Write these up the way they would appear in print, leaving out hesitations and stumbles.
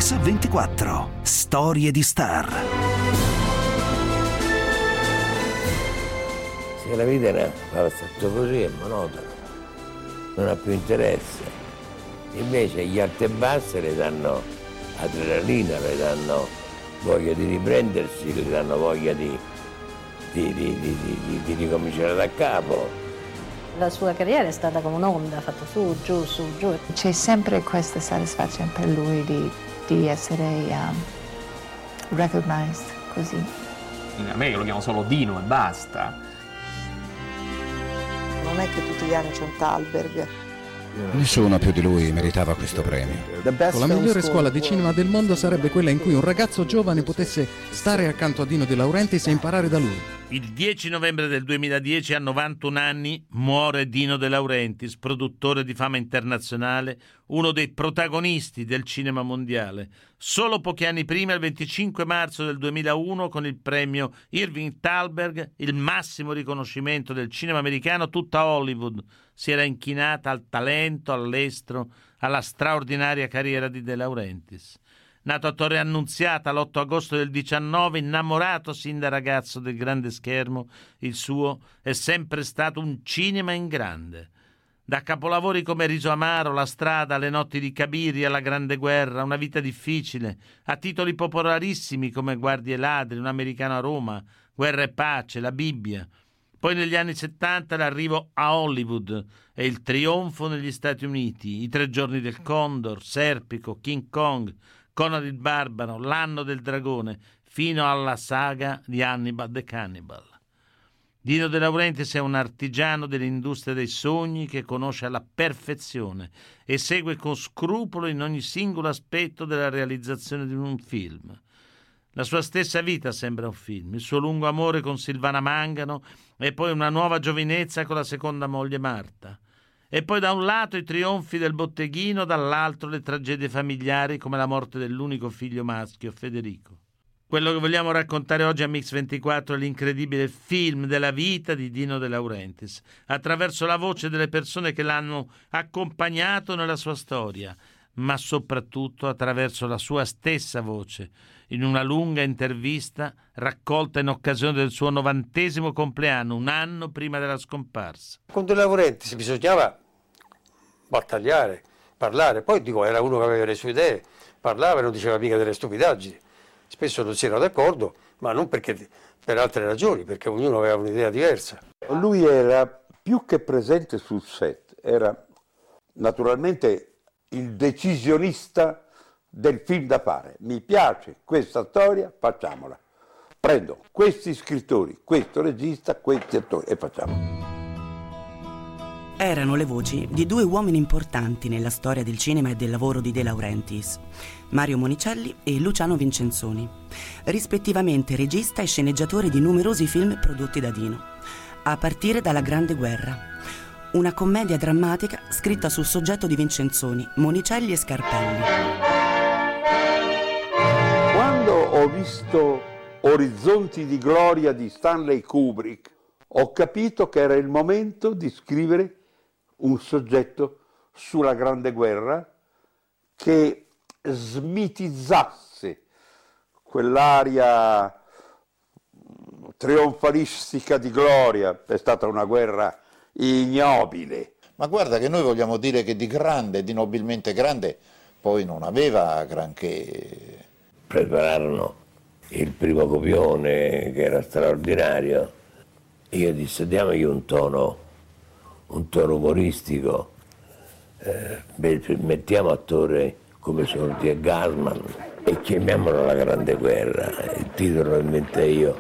Mix24. Storie di star. Se la vita va fatto così è monotona, non ha più interesse. Invece gli alti e bassi le danno adrenalina, le danno voglia di riprendersi, le danno voglia di ricominciare da capo. La sua carriera è stata come un'onda, ha fatto su, giù, su, giù. C'è sempre questa soddisfazione per lui di essere recognized così. In America lo chiamo solo Dino e basta. Non è che tutti gli anni c'è un Thalberg. Nessuno più di lui meritava questo premio. La migliore scuola di cinema del mondo sarebbe quella in cui un ragazzo giovane potesse stare accanto a Dino De Laurentiis e imparare da lui. Il 10 novembre del 2010, a 91 anni, muore Dino De Laurentiis, produttore di fama internazionale, uno dei protagonisti del cinema mondiale. Solo pochi anni prima, il 25 marzo del 2001, con il premio Irving Thalberg, il massimo riconoscimento del cinema americano, tutta Hollywood si era inchinata al talento, all'estro, alla straordinaria carriera di De Laurentiis. Nato a Torre Annunziata l'8 agosto del 19, innamorato sin da ragazzo del grande schermo, il suo è sempre stato un cinema in grande. Da capolavori come Riso Amaro, La strada, Le notti di Cabiria, La grande guerra, Una vita difficile, a titoli popolarissimi come Guardie e ladri, Un americano a Roma, Guerra e pace, La Bibbia. Poi negli anni 70 l'arrivo a Hollywood e il trionfo negli Stati Uniti, I tre giorni del Condor, Serpico, King Kong, Conan il Barbaro, L'anno del dragone, fino alla saga di Hannibal the Cannibal. Dino De Laurentiis è un artigiano dell'industria dei sogni che conosce alla perfezione e segue con scrupolo in ogni singolo aspetto della realizzazione di un film. La sua stessa vita sembra un film, il suo lungo amore con Silvana Mangano e poi una nuova giovinezza con la seconda moglie Marta. E poi da un lato i trionfi del botteghino, dall'altro le tragedie familiari come la morte dell'unico figlio maschio, Federico. Quello che vogliamo raccontare oggi a Mix24 è l'incredibile film della vita di Dino De Laurentiis, attraverso la voce delle persone che l'hanno accompagnato nella sua storia, ma soprattutto attraverso la sua stessa voce, in una lunga intervista raccolta in occasione del suo 90° compleanno, un anno prima della scomparsa. Con De Laurentiis bisognava battagliare, parlare, poi dico era uno che aveva le sue idee, parlava e non diceva mica delle stupidaggini, spesso non si era d'accordo, ma non perché per altre ragioni, perché ognuno aveva un'idea diversa. Lui era più che presente sul set, era naturalmente il decisionista del film da fare. Mi piace questa storia, facciamola. Prendo questi scrittori, questo regista, questi attori e facciamola. Erano le voci di due uomini importanti nella storia del cinema e del lavoro di De Laurentiis, Mario Monicelli e Luciano Vincenzoni, rispettivamente regista e sceneggiatore di numerosi film prodotti da Dino, a partire dalla Grande Guerra, una commedia drammatica scritta sul soggetto di Vincenzoni, Monicelli e Scarpelli. Quando ho visto Orizzonti di gloria di Stanley Kubrick, ho capito che era il momento di scrivere un soggetto sulla Grande Guerra che smitizzasse quell'aria trionfalistica di gloria. È stata una guerra ignobile. Ma guarda che noi vogliamo dire che di grande, di nobilmente grande, poi non aveva granché. Prepararono il primo copione che era straordinario. Io dissi diamogli un tono umoristico, mettiamo attore come sono T. Gasman e chiamiamolo La Grande Guerra, il titolo lo inventai io.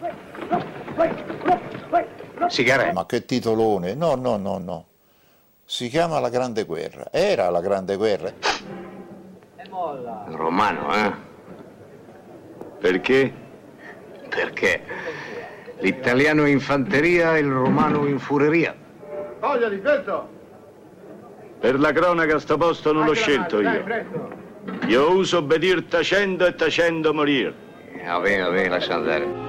Ma che titolone, no, si chiama La Grande Guerra, era La Grande Guerra. Romano, Perché? Perché l'italiano in fanteria e il romano in fureria. Voglia di questo! Per la cronaca sto posto non l'ho scelto io. Io uso obbedir tacendo e tacendo morir. Va bene, lascia andare.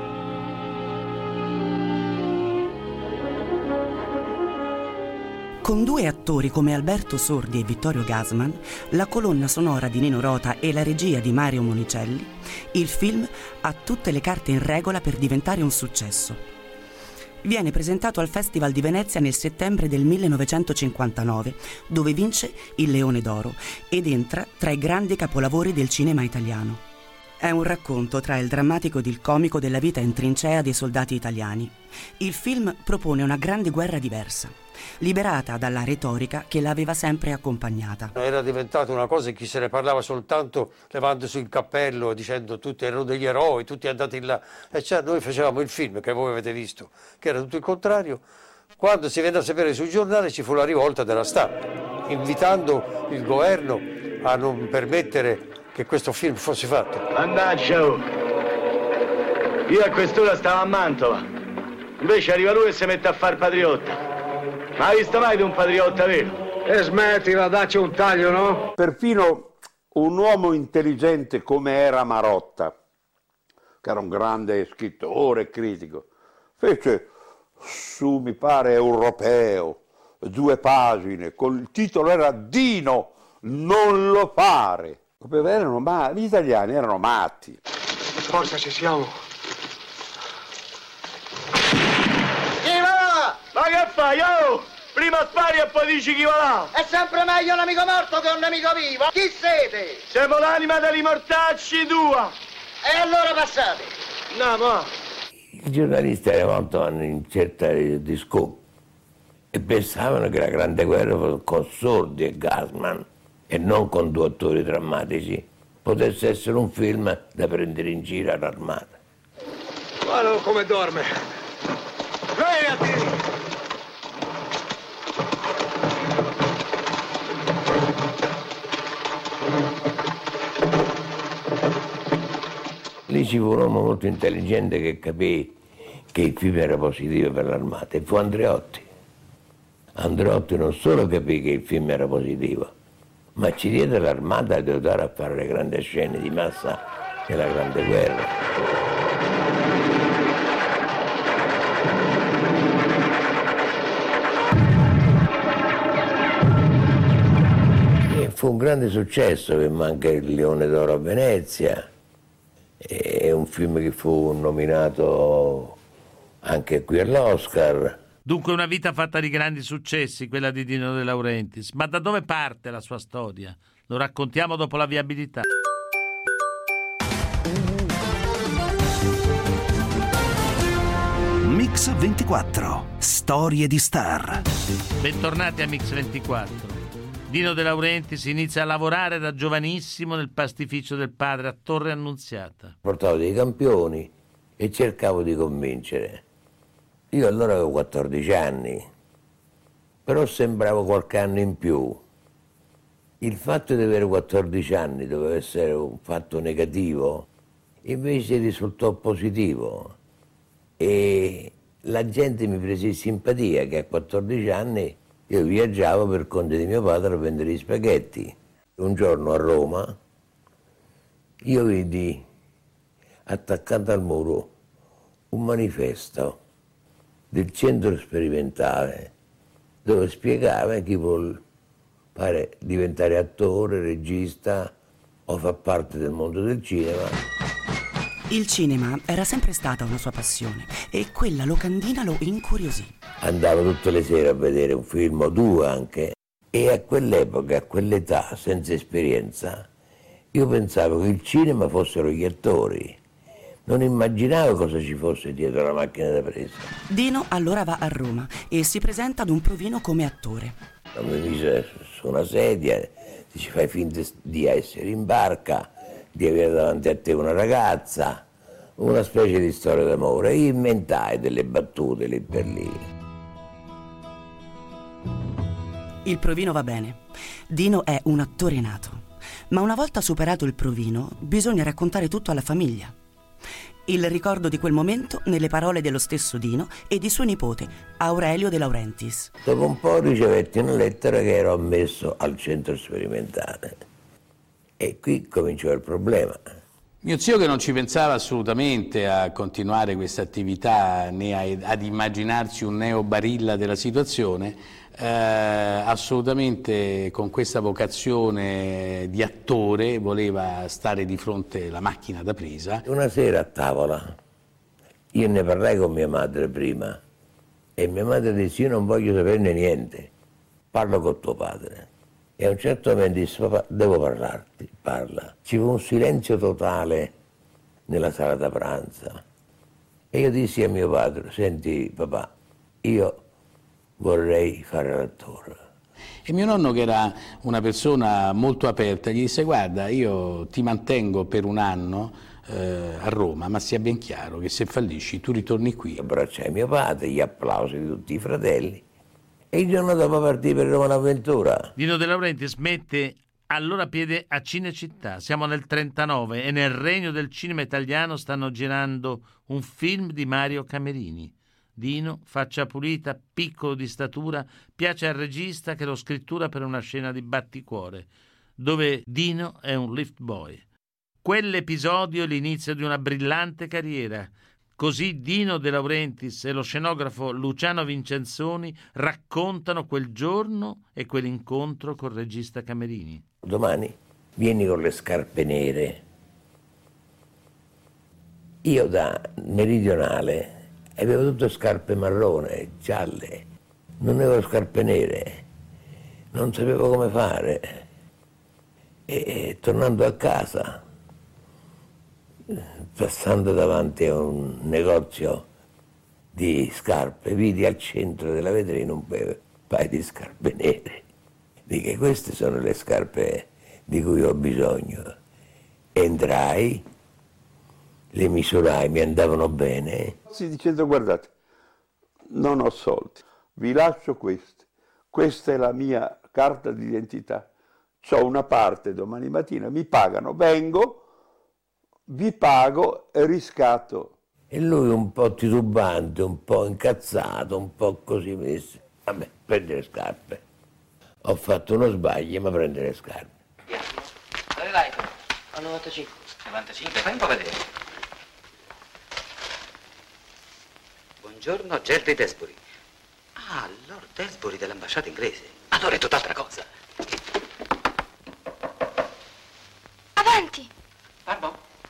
Con 2 attori come Alberto Sordi e Vittorio Gassman, la colonna sonora di Nino Rota e la regia di Mario Monicelli, il film ha tutte le carte in regola per diventare un successo. Viene presentato al Festival di Venezia nel settembre del 1959, dove vince il Leone d'Oro ed entra tra i grandi capolavori del cinema italiano. È un racconto tra il drammatico ed il comico della vita in trincea dei soldati italiani. Il film propone una grande guerra diversa, liberata dalla retorica che l'aveva sempre accompagnata. Era diventata una cosa in cui se ne parlava soltanto levandosi il cappello e dicendo tutti erano degli eroi, tutti andati là. E cioè noi facevamo il film che voi avete visto, che era tutto il contrario. Quando si venne a sapere sui giornali ci fu la rivolta della stampa, invitando il governo a non permettere che questo film fosse fatto. Mannaggia, oh. Io a quest'ora stavo a Mantova, invece arriva lui e si mette a far patriotta. Ma hai visto mai di un patriotta vero? E smettila, dacci un taglio, no? Perfino un uomo intelligente come era Marotta, che era un grande scrittore e critico, fece su, mi pare, Europeo, 2 pagine, il titolo era Dino, non lo fare. Gli italiani erano matti. Forza, ci siamo. Chi va? Ma che fai, oh? Prima spari e poi dici chi va là. È sempre meglio un amico morto che un nemico vivo. Chi siete? Siamo l'anima degli mortacci tua. E allora passate. No, ma... I giornalisti eravamo in certa di scoop e pensavano che la Grande Guerra fosse con Sordi e Gassman e non con 2 attori drammatici, potesse essere un film da prendere in giro all'armata. Guarda come dorme. Svegliati! Lì ci fu un uomo molto intelligente che capì che il film era positivo per l'armata e fu Andreotti. Andreotti non solo capì che il film era positivo, ma ci diede l'armata ad aiutare a fare le grandi scene di massa nella Grande Guerra. E fu un grande successo, che manca il Leone d'Oro a Venezia, è un film che fu nominato anche qui all'Oscar. Dunque una vita fatta di grandi successi, quella di Dino De Laurentiis. Ma da dove parte la sua storia? Lo raccontiamo dopo la viabilità. Mix 24. Storie di star. Bentornati a Mix 24. Dino De Laurentiis inizia a lavorare da giovanissimo nel pastificio del padre a Torre Annunziata. Portavo dei campioni e cercavo di convincere. Io allora avevo 14 anni, però sembravo qualche anno in più. Il fatto di avere 14 anni doveva essere un fatto negativo, invece risultò positivo. E la gente mi prese simpatia che a 14 anni io viaggiavo per conto di mio padre a vendere gli spaghetti. Un giorno a Roma io vidi attaccato al muro un manifesto del centro sperimentale dove spiegava chi vuol diventare attore, regista o far parte del mondo del cinema. Il cinema era sempre stata una sua passione e quella locandina lo incuriosì. Andavo tutte le sere a vedere un film o 2 anche, e a quell'epoca, a quell'età, senza esperienza, io pensavo che il cinema fossero gli attori. Non immaginavo cosa ci fosse dietro la macchina da presa. Dino allora va a Roma e si presenta ad un provino come attore. Mi mise su una sedia, ci fai finta di essere in barca, di avere davanti a te una ragazza, una specie di storia d'amore. E inventai delle battute lì per lì. Il provino va bene. Dino è un attore nato. Ma una volta superato il provino, bisogna raccontare tutto alla famiglia. Il ricordo di quel momento nelle parole dello stesso Dino e di suo nipote, Aurelio De Laurentiis. Dopo un po' ricevetti una lettera che ero ammesso al centro sperimentale. E qui cominciò il problema. Mio zio, che non ci pensava assolutamente a continuare questa attività né ad immaginarsi un neobarilla della situazione, assolutamente con questa vocazione di attore, voleva stare di fronte alla macchina da presa. Una sera a tavola, io ne parlai con mia madre prima e mia madre disse: io non voglio saperne niente, parlo con tuo padre. E a un certo momento disse: papà, devo parlarti, parla. Ci fu un silenzio totale nella sala da pranzo e io dissi a mio padre: senti papà, io vorrei fare l'attore. E mio nonno, che era una persona molto aperta, gli disse: guarda, io ti mantengo per un anno a Roma, ma sia ben chiaro che se fallisci tu ritorni qui. Abbracciai mio padre, gli applausi di tutti i fratelli e il giorno dopo partì per Roma l'avventura. Dino De Laurentiis mette allora piede a Cinecittà. Siamo nel 1939 e nel regno del cinema italiano stanno girando un film di Mario Camerini. Dino, faccia pulita, piccolo di statura, piace al regista che lo scrittura per una scena di Batticuore, dove Dino è un lift boy. Quell'episodio è l'inizio di una brillante carriera. Così Dino De Laurentiis e lo scenografo Luciano Vincenzoni raccontano quel giorno e quell'incontro col regista Camerini. Domani vieni con le scarpe nere. Io da meridionale avevo tutte scarpe marrone, gialle, non avevo scarpe nere, non sapevo come fare. E tornando a casa, passando davanti a un negozio di scarpe, vidi al centro della vetrina un paio di scarpe nere. Dico: queste sono le scarpe di cui ho bisogno. Entrai, le misurai, mi andavano bene. Dicendo: guardate, non ho soldi, vi lascio queste, questa è la mia carta d'identità, c'ho una parte domani mattina, mi pagano, vengo, vi pago e riscatto. E lui, un po' titubante, un po' incazzato, un po' così, mi disse: vabbè, prendi le scarpe. Ho fatto uno sbaglio, ma prendi le scarpe. Dove vai? A 95. 95? Fai un po' vedere. Buongiorno, Gerry Desbury. Ah, Lord Desbury dell'ambasciata inglese. Allora è tutt'altra cosa. Avanti! Pardon?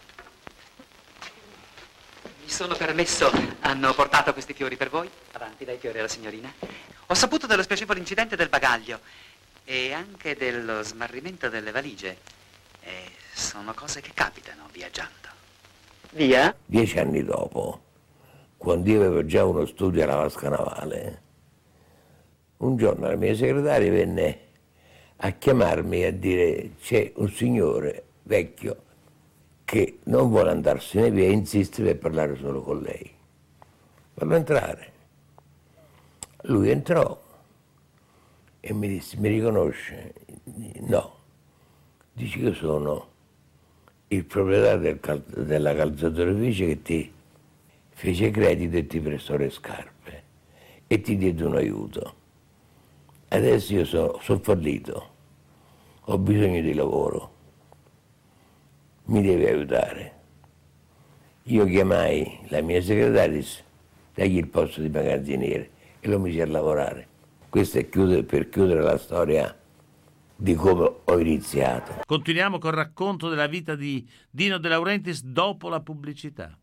Mi sono permesso. Hanno portato questi fiori per voi? Avanti, dai fiori alla signorina. Ho saputo dello spiacevole incidente del bagaglio e anche dello smarrimento delle valigie. Sono cose che capitano viaggiando. Via? 10 anni dopo, quando io avevo già uno studio alla Vasca Navale, un giorno la mia segretaria venne a chiamarmi e a dire: c'è un signore vecchio che non vuole andarsene via e insiste per parlare solo con lei. Fallo entrare. Lui entrò e mi disse: mi riconosce? No. Dice: io sono il proprietario della calzatorifice che ti fece credito e ti prestò le scarpe e ti diede un aiuto. Adesso io sono fallito, ho bisogno di lavoro, mi devi aiutare. Io chiamai la mia segretaria e disse: dagli il posto di magazziniere, e lo misi a lavorare. Questo è per chiudere la storia di come ho iniziato. Continuiamo col racconto della vita di Dino De Laurentiis dopo la pubblicità.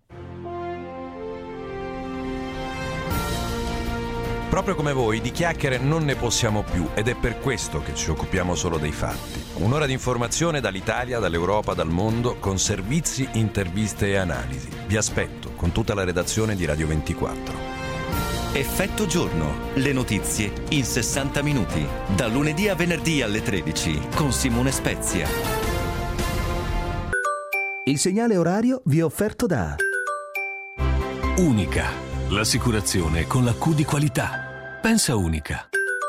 Proprio come voi, di chiacchiere non ne possiamo più ed è per questo che ci occupiamo solo dei fatti. Un'ora di informazione dall'Italia, dall'Europa, dal mondo, con servizi, interviste e analisi. Vi aspetto con tutta la redazione di Radio 24. Effetto giorno, le notizie in 60 minuti, da lunedì a venerdì alle 13 con Simone Spezia. Il segnale orario vi è offerto da Unica, l'assicurazione con la Q di qualità. Pensa Unica.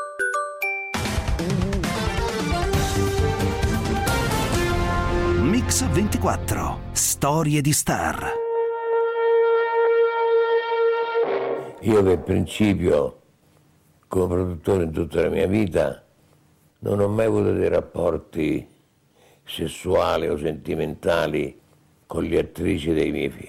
Mix 24, storie di star. Io per principio, come produttore in tutta la mia vita, non ho mai avuto dei rapporti sessuali o sentimentali con le attrici dei miei film.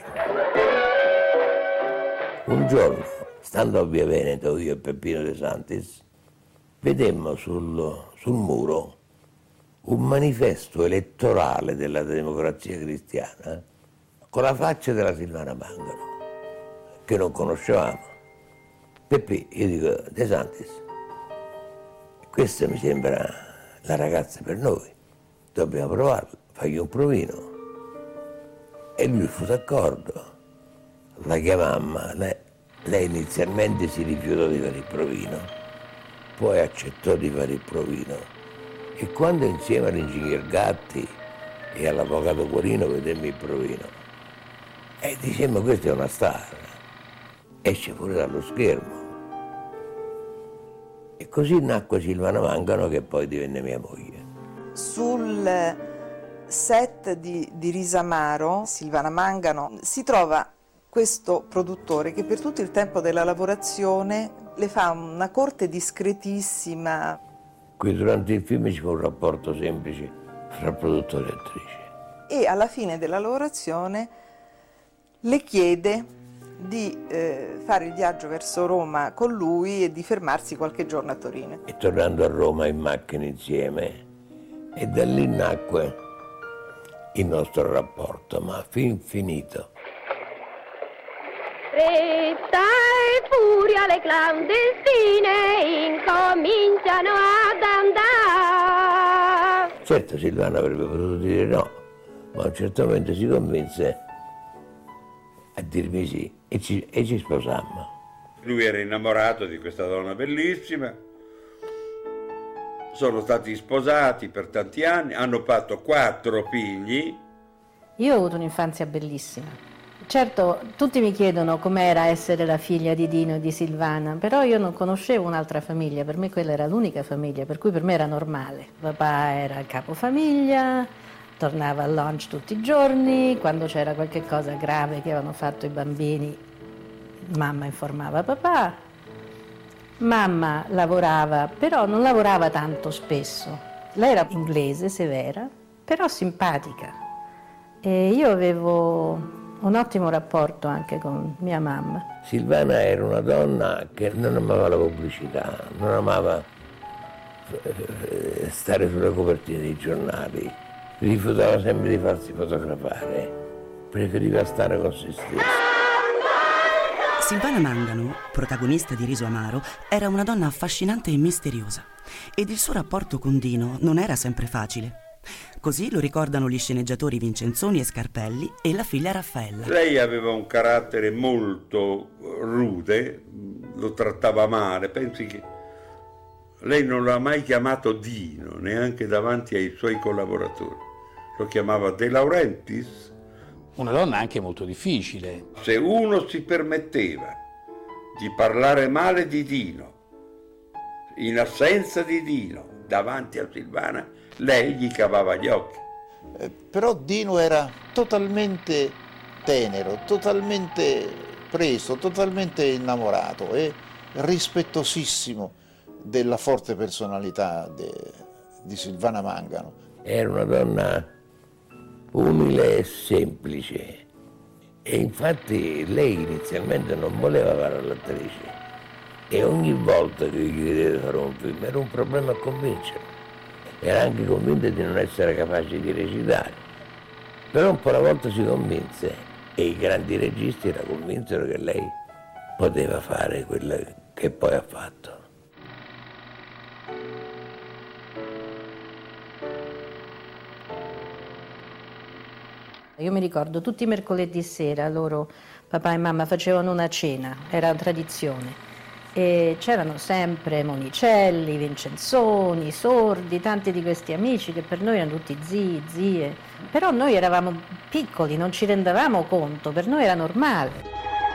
Un giorno, stando a Via Veneto, io e Peppino De Santis, vedemmo sul muro un manifesto elettorale della Democrazia Cristiana con la faccia della Silvana Mangano, che non conoscevamo. Peppì, io dico, De Santis, questa mi sembra la ragazza per noi, dobbiamo provarla, fagli un provino. E lui fu d'accordo, la chiamammo, lei inizialmente si rifiutò di fare il provino, poi accettò di fare il provino, e quando insieme all'ingegner Gatti e all'avvocato Guarino vedemmo il provino, e dicemmo questa è una star, esce fuori dallo schermo. E così nacque Silvana Mangano, che poi divenne mia moglie. Sul set di Risamaro, Silvana Mangano, si trova questo produttore che per tutto il tempo della lavorazione le fa una corte discretissima. Qui durante il film ci fu un rapporto semplice fra produttore e attrice. E alla fine della lavorazione le chiede di fare il viaggio verso Roma con lui e di fermarsi qualche giorno a Torino. E tornando a Roma in macchina insieme, e da lì nacque il nostro rapporto, ma fin finito. Fretta e furia le clandestine incominciano ad andare. Certo Silvana avrebbe potuto dire no, ma a un certo momento si convinse a dirmi sì e ci sposammo. Lui era innamorato di questa donna bellissima, sono stati sposati per tanti anni, hanno fatto 4 figli. Io ho avuto un'infanzia bellissima. Certo, tutti mi chiedono com'era essere la figlia di Dino e di Silvana, però io non conoscevo un'altra famiglia, per me quella era l'unica famiglia, per cui per me era normale. Papà era il capofamiglia, tornava al lunch tutti i giorni, quando c'era qualche cosa grave che avevano fatto i bambini, mamma informava papà. Mamma lavorava, però non lavorava tanto spesso. Lei era inglese, severa, però simpatica. E io avevo un ottimo rapporto anche con mia mamma. Silvana era una donna che non amava la pubblicità, non amava stare sulle copertine dei giornali, rifiutava sempre di farsi fotografare, preferiva stare con se stessa. Silvana Mangano, protagonista di Riso Amaro, era una donna affascinante e misteriosa, ed il suo rapporto con Dino non era sempre facile. Così lo ricordano gli sceneggiatori Vincenzoni e Scarpelli e la figlia Raffaella. Lei aveva un carattere molto rude, lo trattava male, pensi che lei non l'ha mai chiamato Dino, neanche davanti ai suoi collaboratori, lo chiamava De Laurentiis. Una donna anche molto difficile. Se uno si permetteva di parlare male di Dino, in assenza di Dino, davanti a Silvana, lei gli cavava gli occhi. Però Dino era totalmente tenero, totalmente preso, totalmente innamorato e rispettosissimo della forte personalità di Silvana Mangano. Era una donna umile e semplice, e infatti lei inizialmente non voleva fare l'attrice, e ogni volta che gli chiedeva fare un film era un problema a convincerla. Era anche convinta di non essere capace di recitare, però un po' alla volta si convinse, e i grandi registi la convinsero che lei poteva fare quello che poi ha fatto. Io mi ricordo tutti i mercoledì sera loro, papà e mamma, facevano una cena, era una tradizione. E c'erano sempre Monicelli, Vincenzoni, Sordi, tanti di questi amici che per noi erano tutti zii, zie. Però noi eravamo piccoli, non ci rendevamo conto, per noi era normale.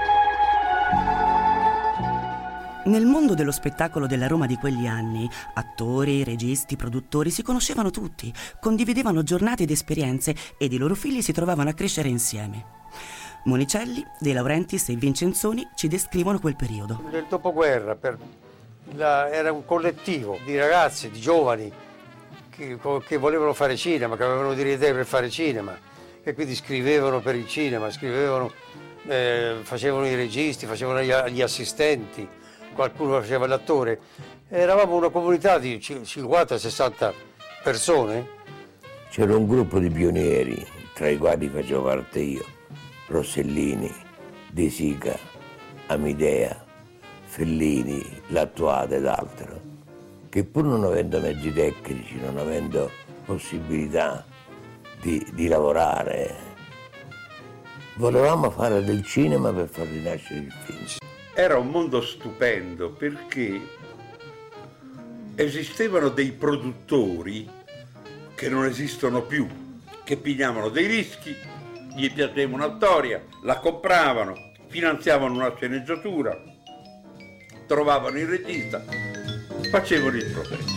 Nel mondo dello spettacolo della Roma di quegli anni, attori, registi, produttori si conoscevano tutti, condividevano giornate ed esperienze ed i loro figli si trovavano a crescere insieme. Monicelli, De Laurentiis e Vincenzoni ci descrivono quel periodo. Nel dopoguerra era un collettivo di ragazzi, di giovani che volevano fare cinema, che avevano delle idee per fare cinema, e quindi scrivevano per il cinema, facevano i registi, facevano gli assistenti, qualcuno faceva l'attore. Eravamo una comunità di 50-60 persone. C'era un gruppo di pionieri, tra i quali facevo parte io, Rossellini, De Sica, Amidea, Fellini, Lattuada ed altro, che pur non avendo mezzi tecnici, non avendo possibilità di lavorare, volevamo fare del cinema per far rinascere il film. Era un mondo stupendo perché esistevano dei produttori che non esistono più, che pigliavano dei rischi, gli piaceva una storia, la compravano, finanziavano una sceneggiatura, trovavano il regista, facevano il progetto.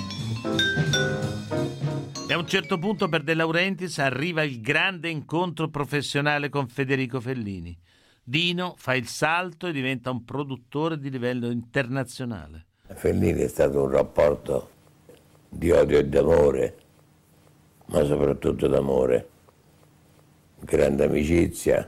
E a un certo punto per De Laurentiis arriva il grande incontro professionale con Federico Fellini. Dino fa il salto e diventa un produttore di livello internazionale. Fellini è stato un rapporto di odio e d'amore, ma soprattutto d'amore. Grande amicizia.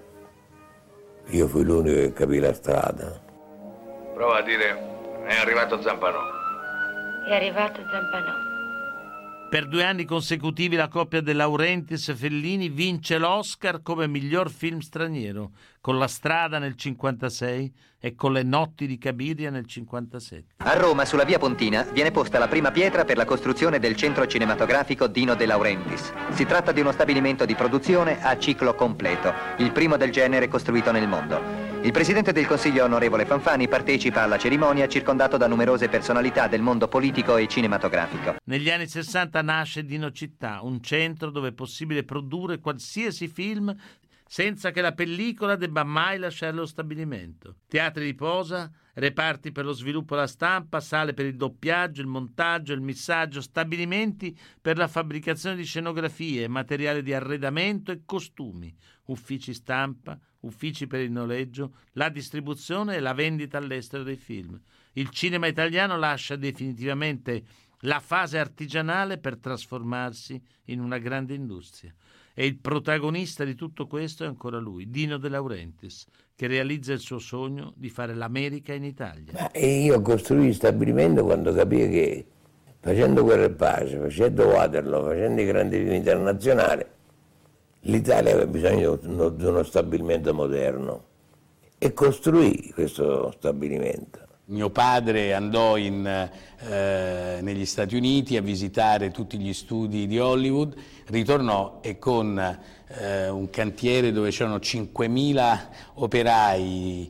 Io fui l'unico che capì la strada. Prova a dire, è arrivato Zampanò. È arrivato Zampanò. Per 2 anni consecutivi la coppia De Laurentiis e Fellini vince l'Oscar come miglior film straniero, con La strada nel 1956 e con Le notti di Cabiria nel 1957. A Roma, sulla via Pontina, viene posta la prima pietra per la costruzione del centro cinematografico Dino De Laurentiis. Si tratta di uno stabilimento di produzione a ciclo completo, il primo del genere costruito nel mondo. Il Presidente del Consiglio, onorevole Fanfani, partecipa alla cerimonia circondato da numerose personalità del mondo politico e cinematografico. Negli anni 60 nasce Dino Città, un centro dove è possibile produrre qualsiasi film senza che la pellicola debba mai lasciare lo stabilimento. Teatri di posa, reparti per lo sviluppo e la stampa, sale per il doppiaggio, il montaggio, il missaggio, stabilimenti per la fabbricazione di scenografie, materiale di arredamento e costumi, uffici stampa, uffici per il noleggio, la distribuzione e la vendita all'estero dei film. Il cinema italiano lascia definitivamente la fase artigianale per trasformarsi in una grande industria. E il protagonista di tutto questo è ancora lui, Dino De Laurentiis, che realizza il suo sogno di fare l'America in Italia. E io costruì il stabilimento quando capii che facendo Guerra e Pace, facendo Waterloo, facendo i grandi film internazionali, l'Italia aveva bisogno di uno stabilimento moderno e costruì questo stabilimento. Mio padre andò negli Stati Uniti a visitare tutti gli studi di Hollywood, ritornò e con un cantiere dove c'erano 5.000 operai,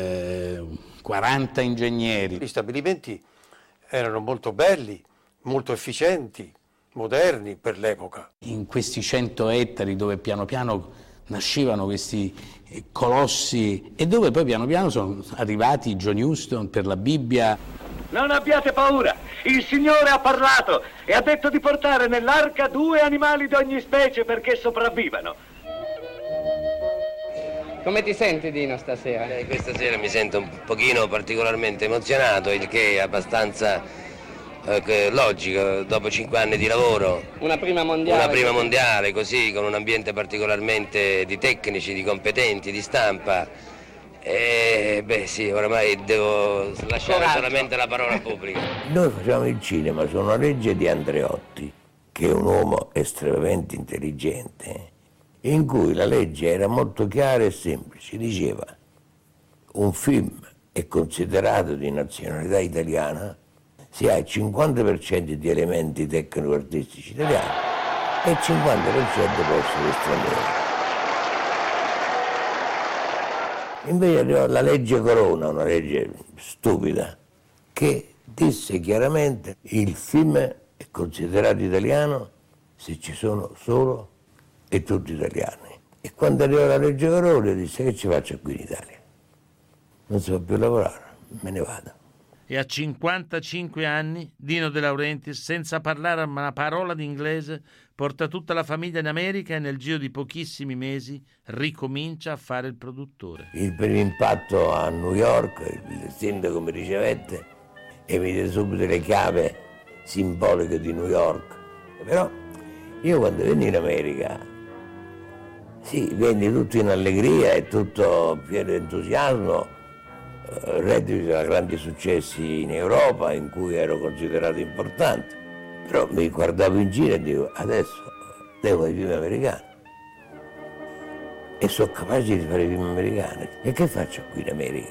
40 ingegneri. Gli stabilimenti erano molto belli, molto efficienti, moderni per l'epoca. In questi 100 ettari dove piano piano nascevano questi colossi e dove poi piano piano sono arrivati John Huston per la Bibbia. Non abbiate paura, il Signore ha parlato e ha detto di portare nell'arca 2 animali di ogni specie perché sopravvivano. Come ti senti, Dino, stasera? Questa sera mi sento un pochino particolarmente emozionato, il che è abbastanza logico, dopo 5 anni di lavoro. Una prima mondiale. Una prima mondiale, così, con un ambiente particolarmente di tecnici, di competenti, di stampa. E beh sì, oramai devo lasciare solamente la parola pubblica. Noi facciamo il cinema su una legge di Andreotti, che è un uomo estremamente intelligente, in cui la legge era molto chiara e semplice. Diceva: un film è considerato di nazionalità italiana se ha il 50% di elementi tecnico-artistici italiani e il 50% può essere straniero. Invece arrivò la legge Corona, una legge stupida, che disse chiaramente il film è considerato italiano se ci sono solo e tutti italiani. E quando arrivò la legge Corona disse: che ci faccio qui in Italia? Non si può più lavorare, me ne vado. E a 55 anni Dino De Laurentiis, senza parlare una parola di inglese, porta tutta la famiglia in America e nel giro di pochissimi mesi ricomincia a fare il produttore. Il primo impatto a New York, il sindaco mi ricevette e mi diede subito le chiavi simboliche di New York. Però io quando venni in America, sì, venni tutto in allegria e tutto pieno di entusiasmo, reduce da grandi successi in Europa in cui ero considerato importante, però mi guardavo in giro e dico adesso devo ai film americani e sono capace di fare i film americani e che faccio qui in America?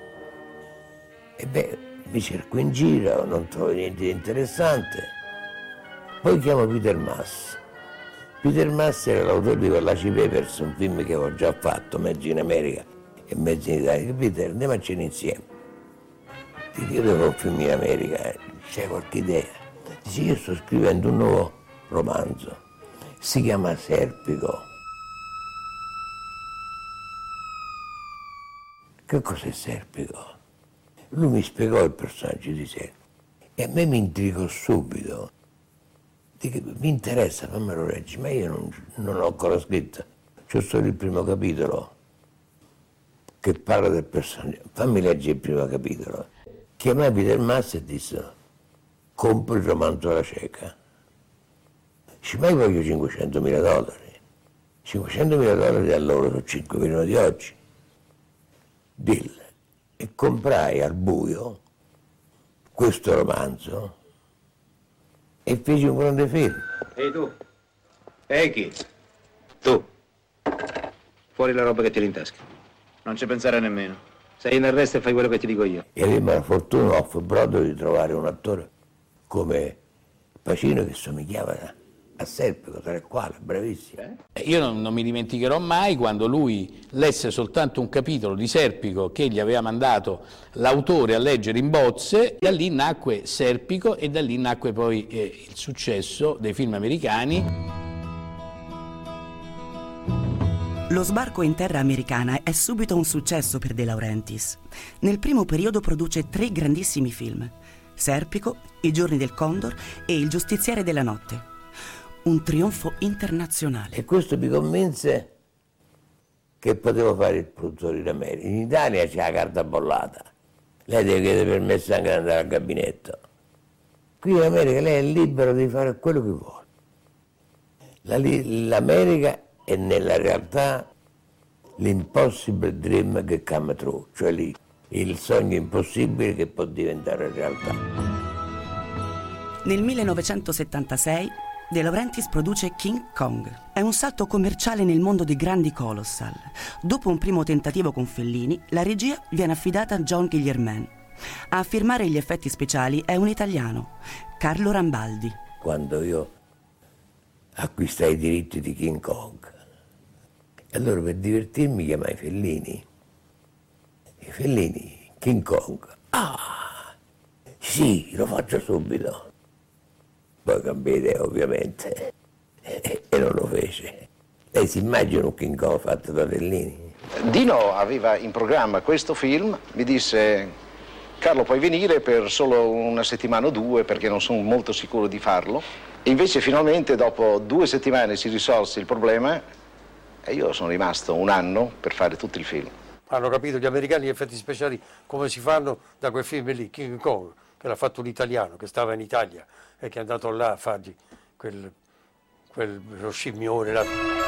E beh, mi cerco in giro, non trovo niente di interessante, poi chiamo Peter Maas. Peter Maas era l'autore di Wallace Papers, un film che avevo già fatto, mezzo in America e mezzo in Italia. Peter, andiamocene insieme. Dico, io devo un film in America, c'è qualche idea? Dice, io sto scrivendo un nuovo romanzo, si chiama Serpico. Che cos'è Serpico? Lui mi spiegò il personaggio di Serpico e a me mi intrigò subito. Dico, mi interessa, fammelo leggere, ma io non ho ancora scritto, c'ho solo il primo capitolo che parla del personaggio, fammi leggere il primo capitolo. Chiamai Peter Maas e disse, compro il romanzo alla cieca. Dice, ma io voglio $500.000. $500.000 allora sono 5 milioni di oggi. Deal. E comprai al buio questo romanzo e feci un grande film. Ehi tu? Ehi chi? Tu. Fuori la roba che ti in tasca. Non ci pensare nemmeno. Sei in arresto e fai quello che ti dico io. E avemmo la fortuna off-Broadway di trovare un attore come Pacino che somigliava a Serpico, tra il quale, bravissimo. Io non mi dimenticherò mai quando lui lesse soltanto un capitolo di Serpico che gli aveva mandato l'autore a leggere in bozze, da lì nacque Serpico e da lì nacque poi il successo dei film americani. Lo sbarco in terra americana è subito un successo per De Laurentiis. Nel primo periodo produce 3 grandissimi film: Serpico, I giorni del Condor e Il giustiziere della notte. Un trionfo internazionale. E questo mi convinse che potevo fare il produttore in America. In Italia c'è la carta bollata. Lei deve chiedere permesso anche di andare al gabinetto. Qui in America lei è libero di fare quello che vuole. L'America è nella realtà l'impossible dream che come true, cioè lì il sogno impossibile che può diventare realtà. Nel 1976 De Laurentiis produce King Kong. È un salto commerciale nel mondo dei grandi colossal. Dopo un primo tentativo con Fellini, la regia viene affidata a John Guillermin. A firmare gli effetti speciali è un italiano, Carlo Rambaldi. Quando io acquistai i diritti di King Kong, allora per divertirmi chiamai Fellini. E Fellini, King Kong, sì, lo faccio subito. Poi cambiai idea ovviamente e non lo fece. Lei si immagina un King Kong fatto da Fellini? Dino aveva in programma questo film, mi disse Carlo puoi venire per solo una settimana o 2 perché non sono molto sicuro di farlo. E invece finalmente dopo 2 settimane si risolse il problema e io sono rimasto 1 anno per fare tutto il film. Hanno capito gli americani gli effetti speciali come si fanno da quel film lì, King Kong, che l'ha fatto un italiano che stava in Italia e che è andato là a fargli lo scimmione là.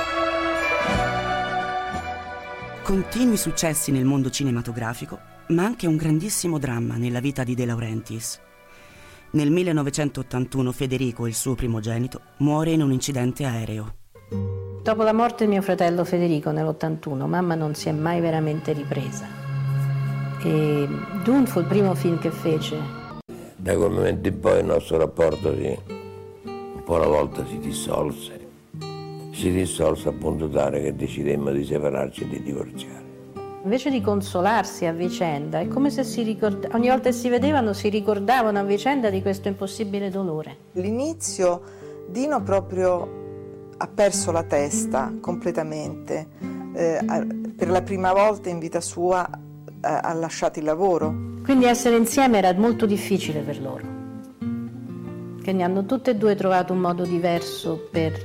Continui successi nel mondo cinematografico, ma anche un grandissimo dramma nella vita di De Laurentiis. Nel 1981 Federico, il suo primogenito, muore in un incidente aereo. Dopo la morte di mio fratello Federico nell'81, mamma non si è mai veramente ripresa. E Dune fu il primo film che fece. Da quel momento in poi il nostro rapporto un po' una volta si dissolse. Si dissolse appunto tale che decidemmo di separarci e di divorziare. Invece di consolarsi a vicenda, è come se ogni volta che si vedevano si ricordavano a vicenda di questo impossibile dolore. All'inizio Dino proprio ha perso la testa completamente. Per la prima volta in vita sua ha lasciato il lavoro. Quindi essere insieme era molto difficile per loro, che ne hanno tutte e 2 trovato un modo diverso per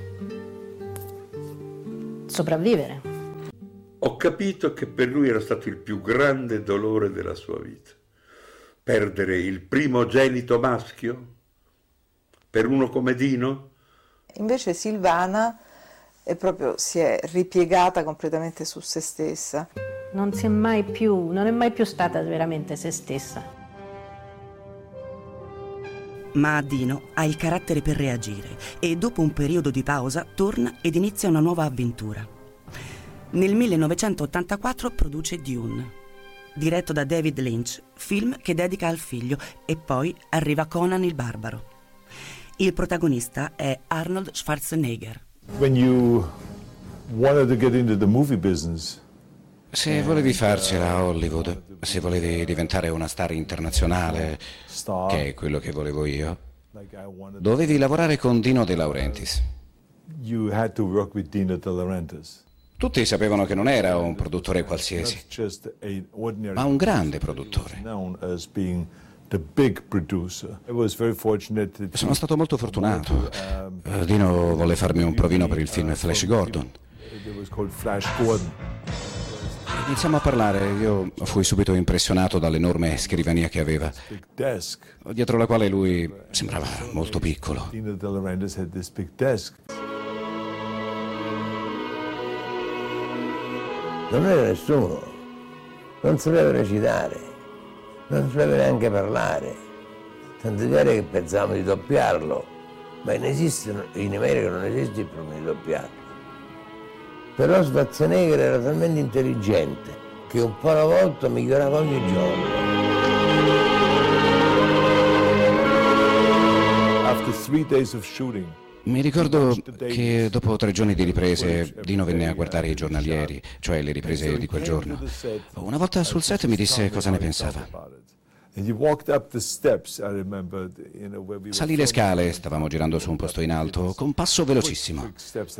sopravvivere. Ho capito che per lui era stato il più grande dolore della sua vita. Perdere il primogenito maschio per uno come Dino. Invece Silvana si è ripiegata completamente su se stessa. non è mai più stata veramente se stessa. Ma Dino ha il carattere per reagire e dopo un periodo di pausa torna ed inizia una nuova avventura. Nel 1984 produce Dune, diretto da David Lynch, film che dedica al figlio, e poi arriva Conan il Barbaro. Il protagonista è Arnold Schwarzenegger. When you wanted to get into the movie business, se volevi farcela a Hollywood, se volevi diventare una star internazionale, che è quello che volevo io, dovevi lavorare con Dino De Laurentiis. you had to work with Dino De Laurentiis. Tutti sapevano che non era un produttore qualsiasi, ma un grande produttore. Sono stato molto fortunato. Dino volle farmi un provino per il film Flash Gordon. Iniziamo a parlare, io fui subito impressionato dall'enorme scrivania che aveva, dietro la quale lui sembrava molto piccolo. Non era nessuno, non sapeva recitare, non sapeva neanche parlare, tanto è vero che pensavamo di doppiarlo, ma in America non esiste il problema di doppiarlo. Però Schwarzenegger era talmente intelligente che un po' alla volta migliorava ogni giorno. After 3 days of shooting, mi ricordo che dopo 3 giorni di riprese Dino venne a guardare i giornalieri, cioè le riprese di quel giorno. Una volta sul set mi disse cosa ne pensava. Salì le scale, stavamo girando su un posto in alto, con passo velocissimo.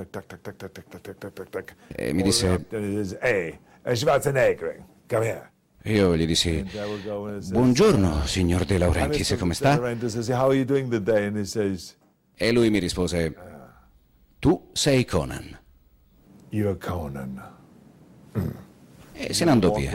E mi disse... Io gli dissi, buongiorno, signor De Laurentiis, come sta? E lui mi rispose, tu sei Conan. You're Conan. E se ne andò via.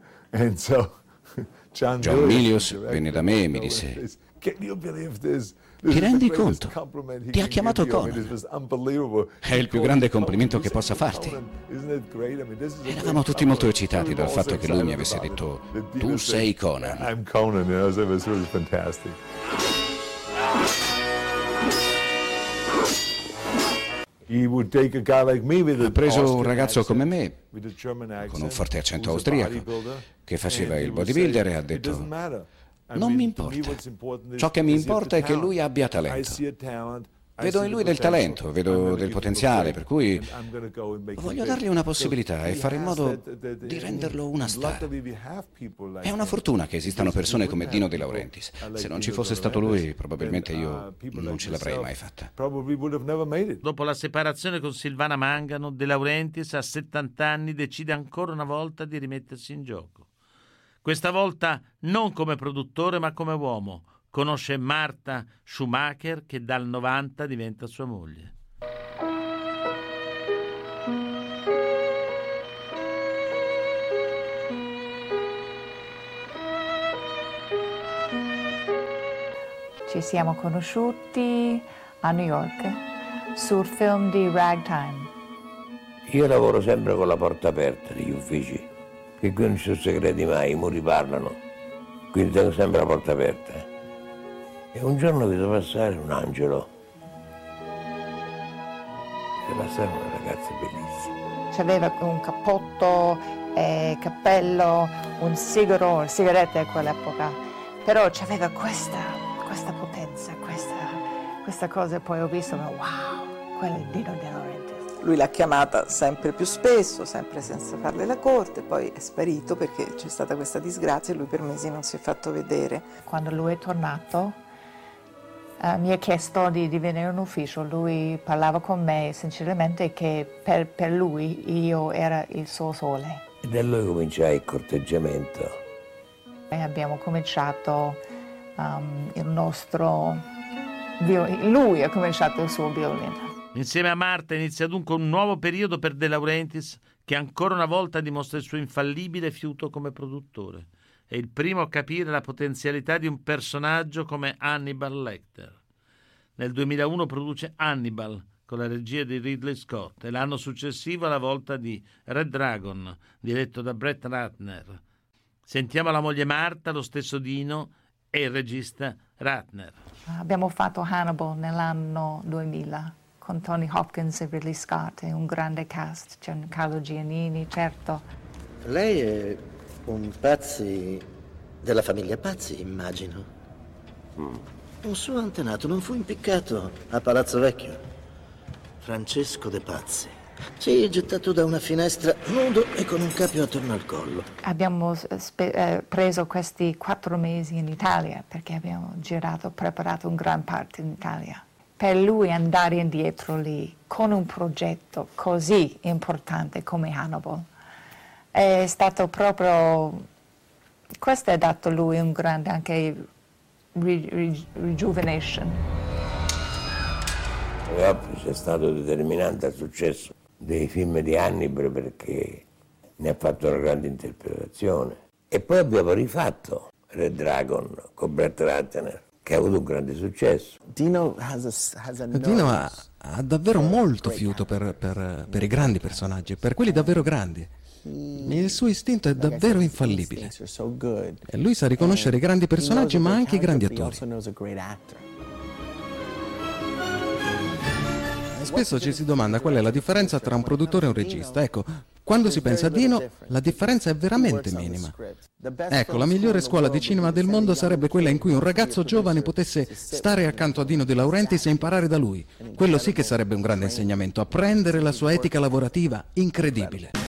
John Milius venne da me e mi disse, ti rendi conto? Ti ha chiamato Conan. È il più grande complimento che possa farti. Eravamo tutti molto eccitati dal fatto che lui mi avesse detto, tu sei Conan. I'm Conan, it was really fantastic. Ha preso un ragazzo come me, con un forte accento austriaco, che faceva il bodybuilder, e ha detto, non mi importa, ciò che mi importa è che lui abbia talento. Vedo in lui del talento, vedo del potenziale, per cui voglio dargli una possibilità e fare in modo di renderlo una star. È una fortuna che esistano persone come Dino De Laurentiis. Se non ci fosse stato lui, probabilmente io non ce l'avrei mai fatta. Dopo la separazione con Silvana Mangano, De Laurentiis a 70 anni decide ancora una volta di rimettersi in gioco. Questa volta non come produttore ma come uomo. Conosce Martha Schumacher, che dal 90 diventa sua moglie. Ci siamo conosciuti a New York sul film di Ragtime. Io lavoro sempre con la porta aperta negli uffici, che qui non ci sono segreti mai, i muri parlano, quindi tengo sempre la porta aperta. E un giorno vedo passare un angelo. Vedo passare una ragazza bellissima. C'aveva un cappotto, cappello, un sigaro, sigarette a quell'epoca. Però c'aveva questa potenza, questa cosa. Poi ho visto, wow, quello è Dino De Laurentiis. Lui l'ha chiamata sempre più spesso, sempre senza farle la corte, poi è sparito perché c'è stata questa disgrazia e lui per mesi non si è fatto vedere. Quando lui è tornato, mi ha chiesto di venire in ufficio. Lui parlava con me sinceramente che per lui io era il suo sole. E da lui cominciai il corteggiamento. E abbiamo cominciato il nostro violino. Lui ha cominciato il suo violino. Insieme a Martha inizia dunque un nuovo periodo per De Laurentiis, che ancora una volta dimostra il suo infallibile fiuto come produttore. È il primo a capire la potenzialità di un personaggio come Hannibal Lecter. Nel 2001 produce Hannibal, con la regia di Ridley Scott, e l'anno successivo la volta di Red Dragon, diretto da Brett Ratner. Sentiamo la moglie Marta, lo stesso Dino e il regista Ratner. Abbiamo fatto Hannibal nell'anno 2000 con Tony Hopkins e Ridley Scott e un grande cast, Giancarlo Giannini, certo. Lei è un Pazzi della famiglia Pazzi, immagino. Un suo antenato non fu impiccato a Palazzo Vecchio? Francesco De Pazzi. Sì, gettato da una finestra, nudo e con un cappio attorno al collo. Abbiamo preso questi 4 mesi in Italia perché abbiamo preparato un gran parte in Italia. Per lui andare indietro lì con un progetto così importante come Hannibal è stato proprio... Questo ha dato lui un grande anche rejuvenation. C'è stato determinante al successo dei film di Hannibal perché ne ha fatto una grande interpretazione. E poi abbiamo rifatto Red Dragon con Brett Ratner, che ha avuto un grande successo. Dino ha davvero molto fiuto per i grandi personaggi, per quelli davvero grandi. Il suo istinto è davvero infallibile. E lui sa riconoscere i grandi personaggi ma anche i grandi attori. Spesso ci si domanda qual è la differenza tra un produttore e un regista. Ecco, quando si pensa a Dino, la differenza è veramente minima. Ecco, la migliore scuola di cinema del mondo sarebbe quella in cui un ragazzo giovane potesse stare accanto a Dino De Laurentiis e imparare da lui. Quello sì che sarebbe un grande insegnamento, apprendere la sua etica lavorativa incredibile.